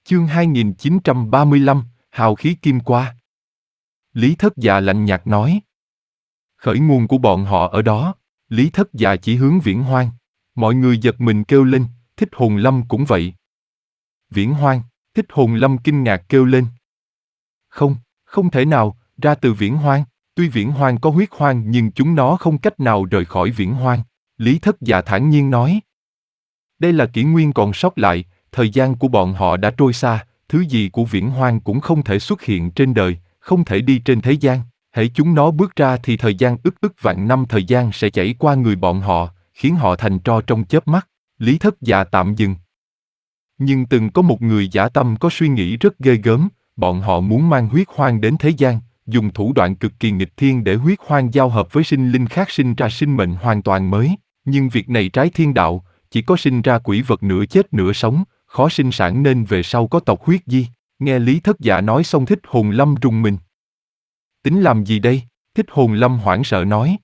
Chương 2935, Hào khí kim qua. Lý Thất Dạ lạnh nhạt nói. Khởi nguồn của bọn họ ở đó. Lý Thất Dạ chỉ hướng Viễn Hoang. Mọi người giật mình kêu lên, Thích Hồn Lâm cũng vậy. Viễn Hoang, Thích Hồn Lâm kinh ngạc kêu lên. Không thể nào, ra từ Viễn Hoang. Tuy Viễn Hoang có huyết hoang nhưng chúng nó không cách nào rời khỏi Viễn Hoang. Lý Thất Dạ thản nhiên nói. Đây là kỷ nguyên còn sót lại, thời gian của bọn họ đã trôi xa, thứ gì của Viễn Hoang cũng không thể xuất hiện trên đời, không thể đi trên thế gian. Hễ chúng nó bước ra thì thời gian ức vạn năm thời gian sẽ chảy qua người bọn họ, khiến họ thành tro trong chớp mắt. Lý Thất Dạ tạm dừng. Nhưng từng có một người dã tâm có suy nghĩ rất ghê gớm, bọn họ muốn mang huyết hoang đến thế gian, dùng thủ đoạn cực kỳ nghịch thiên để huyết hoang giao hợp với sinh linh khác sinh ra sinh mệnh hoàn toàn mới. Nhưng việc này trái thiên đạo, chỉ có sinh ra quỷ vật nửa chết nửa sống, khó sinh sản nên về sau có tộc huyết di. Nghe Lý Thất Dạ nói xong Thích Hồn Lâm rùng mình. Tính làm gì đây? Thích Hồn Lâm hoảng sợ nói.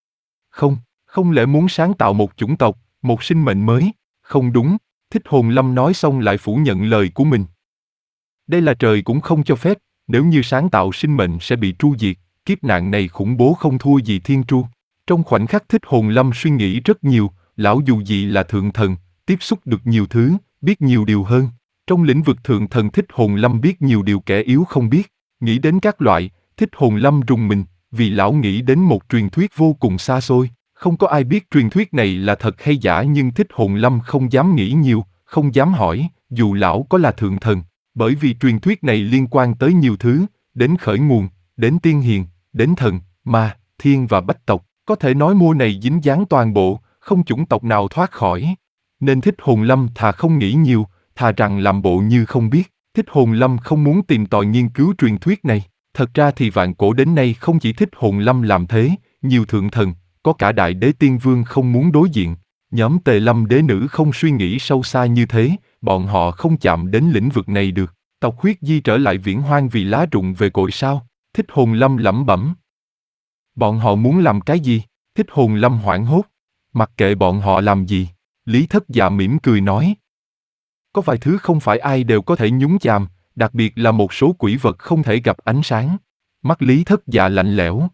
Không lẽ muốn sáng tạo một chủng tộc, một sinh mệnh mới? Không đúng. Thích Hồn Lâm nói xong lại phủ nhận lời của mình. Đây là trời cũng không cho phép, nếu như sáng tạo sinh mệnh sẽ bị tru diệt, kiếp nạn này khủng bố không thua gì thiên tru. Trong khoảnh khắc Thích Hồn Lâm suy nghĩ rất nhiều, lão dù gì là thượng thần, tiếp xúc được nhiều thứ, biết nhiều điều hơn. Trong lĩnh vực thượng thần Thích Hồn Lâm biết nhiều điều kẻ yếu không biết. Nghĩ đến các loại, Thích Hồn Lâm rùng mình, vì lão nghĩ đến một truyền thuyết vô cùng xa xôi. Không có ai biết truyền thuyết này là thật hay giả nhưng Thích Hồn Lâm không dám nghĩ nhiều, không dám hỏi, dù lão có là thượng thần. Bởi vì truyền thuyết này liên quan tới nhiều thứ, đến khởi nguồn, đến tiên hiền, đến thần, ma, thiên và bách tộc. Có thể nói mô này dính dáng toàn bộ, không chủng tộc nào thoát khỏi. Nên Thích Hồn Lâm thà không nghĩ nhiều, thà rằng làm bộ như không biết. Thích Hồn Lâm không muốn tìm tòi nghiên cứu truyền thuyết này. Thật ra thì vạn cổ đến nay không chỉ Thích Hồn Lâm làm thế, nhiều thượng thần, có cả Đại Đế Tiên Vương không muốn đối diện. Nhóm Tề Lâm Đế Nữ không suy nghĩ sâu xa như thế, bọn họ không chạm đến lĩnh vực này được. Tộc huyết di trở lại Viễn Hoang vì lá rụng về cội sao? Thích Hồn Lâm lẩm bẩm. Bọn họ muốn làm cái gì? Thích Hồn Lâm hoảng hốt. Mặc kệ bọn họ làm gì, Lý Thất Dạ mỉm cười nói. Có vài thứ không phải ai đều có thể nhúng chàm, đặc biệt là một số quỷ vật không thể gặp ánh sáng. Mắt Lý Thất Dạ lạnh lẽo,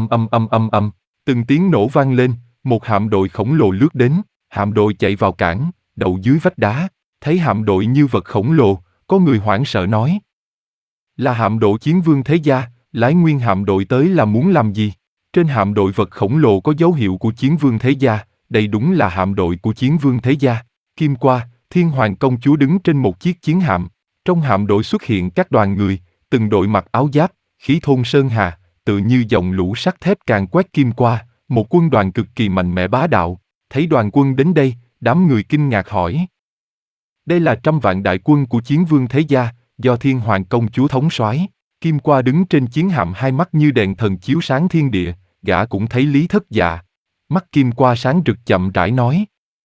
âm. Từng tiếng nổ vang lên, một hạm đội khổng lồ lướt đến, hạm đội chạy vào cảng, đậu dưới vách đá. Thấy hạm đội như vật khổng lồ, có người hoảng sợ nói. Là hạm đội Chiến Vương Thế Gia, lái nguyên hạm đội tới là muốn làm gì? Trên hạm đội vật khổng lồ có dấu hiệu của Chiến Vương Thế Gia, đây đúng là hạm đội của Chiến Vương Thế Gia. Kim qua, Thiên Hoàng công chúa đứng trên một chiếc chiến hạm. Trong hạm đội xuất hiện các đoàn người, từng đội mặc áo giáp, khí thôn sơn hà, tự như dòng lũ sắt thép càn quét kim qua, một quân đoàn cực kỳ mạnh mẽ bá đạo. Thấy đoàn quân đến đây, đám người kinh ngạc hỏi. Đây là 100 vạn đại quân của Chiến Vương Thế Gia, do Thiên Hoàng công chúa thống soái. Kim qua đứng trên chiến hạm hai mắt như đèn thần chiếu sáng thiên địa, gã cũng thấy Lý Thất Dạ. Mắt Kim qua sáng rực chậm rãi nói.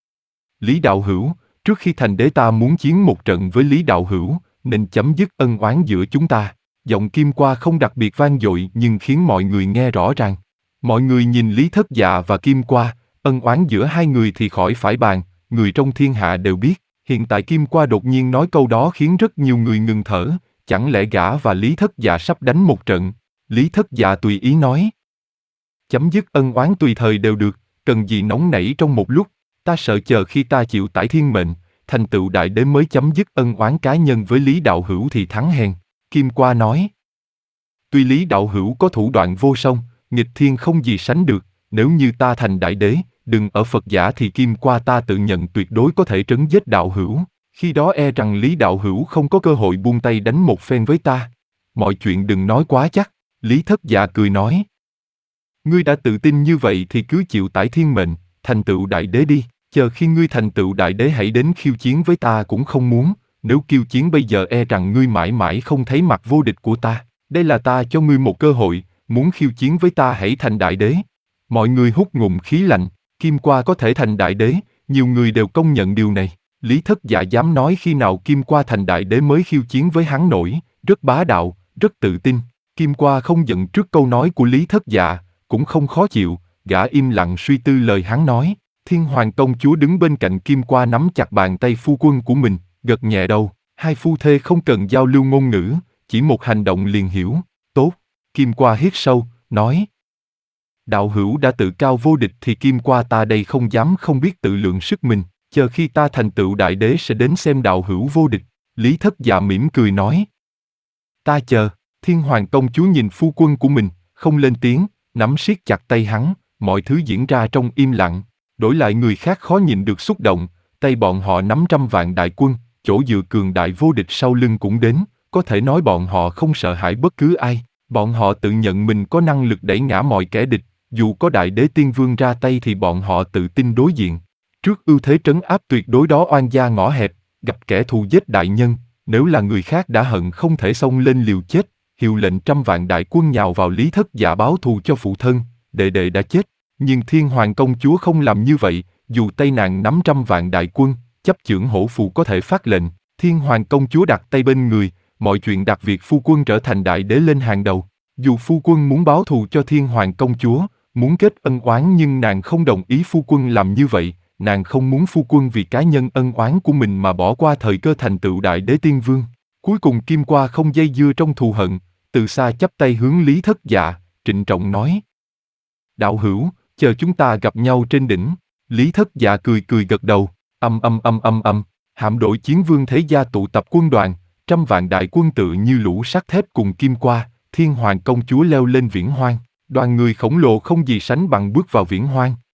Lý đạo hữu, trước khi thành đế ta muốn chiến một trận với Lý đạo hữu, nên chấm dứt ân oán giữa chúng ta. Giọng Kim qua không đặc biệt vang dội nhưng khiến mọi người nghe rõ ràng. Mọi người nhìn Lý Thất Dạ và Kim qua, ân oán giữa hai người thì khỏi phải bàn, người trong thiên hạ đều biết. Hiện tại Kim qua đột nhiên nói câu đó khiến rất nhiều người ngừng thở, chẳng lẽ gã và Lý Thất Dạ sắp đánh một trận? Lý Thất Dạ tùy ý nói. Chấm dứt ân oán tùy thời đều được, cần gì nóng nảy trong một lúc, ta sợ chờ khi ta chịu tải thiên mệnh, thành tựu đại đế mới chấm dứt ân oán cá nhân với Lý đạo hữu thì thắng hèn. Kim qua nói. Tuy Lý đạo hữu có thủ đoạn vô song, nghịch thiên không gì sánh được, nếu như ta thành đại đế, đừng ở Phật giả thì Kim qua ta tự nhận tuyệt đối có thể trấn giết đạo hữu, khi đó e rằng Lý đạo hữu không có cơ hội buông tay đánh một phen với ta. Mọi chuyện đừng nói quá chắc, Lý Thất Dạ cười nói. Ngươi đã tự tin như vậy thì cứ chịu tải thiên mệnh, thành tựu đại đế đi, chờ khi ngươi thành tựu đại đế hãy đến khiêu chiến với ta cũng không muốn, nếu khiêu chiến bây giờ e rằng ngươi mãi mãi không thấy mặt vô địch của ta, đây là ta cho ngươi một cơ hội, muốn khiêu chiến với ta hãy thành đại đế. Mọi người hút ngụm khí lạnh. Kim qua có thể thành đại đế, nhiều người đều công nhận điều này. Lý Thất Dạ dám nói khi nào Kim qua thành đại đế mới khiêu chiến với hắn nổi, rất bá đạo, rất tự tin. Kim qua không giận trước câu nói của Lý Thất Dạ, cũng không khó chịu, gã im lặng suy tư lời hắn nói. Thiên Hoàng công chúa đứng bên cạnh Kim qua nắm chặt bàn tay phu quân của mình, gật nhẹ đầu. Hai phu thê không cần giao lưu ngôn ngữ, chỉ một hành động liền hiểu. Tốt, Kim Qua hít sâu, nói. Đạo hữu đã tự cao vô địch thì Kim Qua ta đây không dám không biết tự lượng sức mình, chờ khi ta thành tựu đại đế sẽ đến xem đạo hữu vô địch. Lý Thất Dạ mỉm cười nói. Ta chờ. Thiên Hoàng công chúa nhìn phu quân của mình, không lên tiếng, nắm siết chặt tay hắn, mọi thứ diễn ra trong im lặng. Đổi lại người khác khó nhìn được xúc động, tay bọn họ nắm trăm vạn đại quân, chỗ dựa cường đại vô địch sau lưng cũng đến, có thể nói bọn họ không sợ hãi bất cứ ai. Bọn họ tự nhận mình có năng lực đẩy ngã mọi kẻ địch, dù có đại đế tiên vương ra tay thì bọn họ tự tin đối diện. Trước ưu thế trấn áp tuyệt đối đó oan gia ngõ hẹp, gặp kẻ thù giết đại nhân, nếu là người khác đã hận không thể xông lên liều chết, hiệu lệnh trăm vạn đại quân nhào vào Lý Thất Dạ báo thù cho phụ thân, đệ đệ đã chết. Nhưng Thiên Hoàng công chúa không làm như vậy, dù tay nàng nắm trăm vạn đại quân, chấp chưởng hổ phù có thể phát lệnh, Thiên Hoàng công chúa đặt tay bên người, mọi chuyện đặt việc phu quân trở thành đại đế lên hàng đầu. Dù phu quân muốn báo thù cho Thiên Hoàng công chúa, muốn kết ân oán nhưng nàng không đồng ý phu quân làm như vậy, nàng không muốn phu quân vì cá nhân ân oán của mình mà bỏ qua thời cơ thành tựu đại đế tiên vương. Cuối cùng Kim Qua không dây dưa trong thù hận, từ xa chắp tay hướng Lý Thất Dạ, trịnh trọng nói. Đạo hữu, chờ chúng ta gặp nhau trên đỉnh. Lý Thất Dạ cười cười gật đầu, hạm đội chiến vương thế gia tụ tập quân đoàn, trăm vạn đại quân tự như lũ sắt thép cùng Kim Qua, Thiên Hoàng công chúa leo lên viễn hoang. Đoàn người khổng lồ không gì sánh bằng bước vào viễn hoang.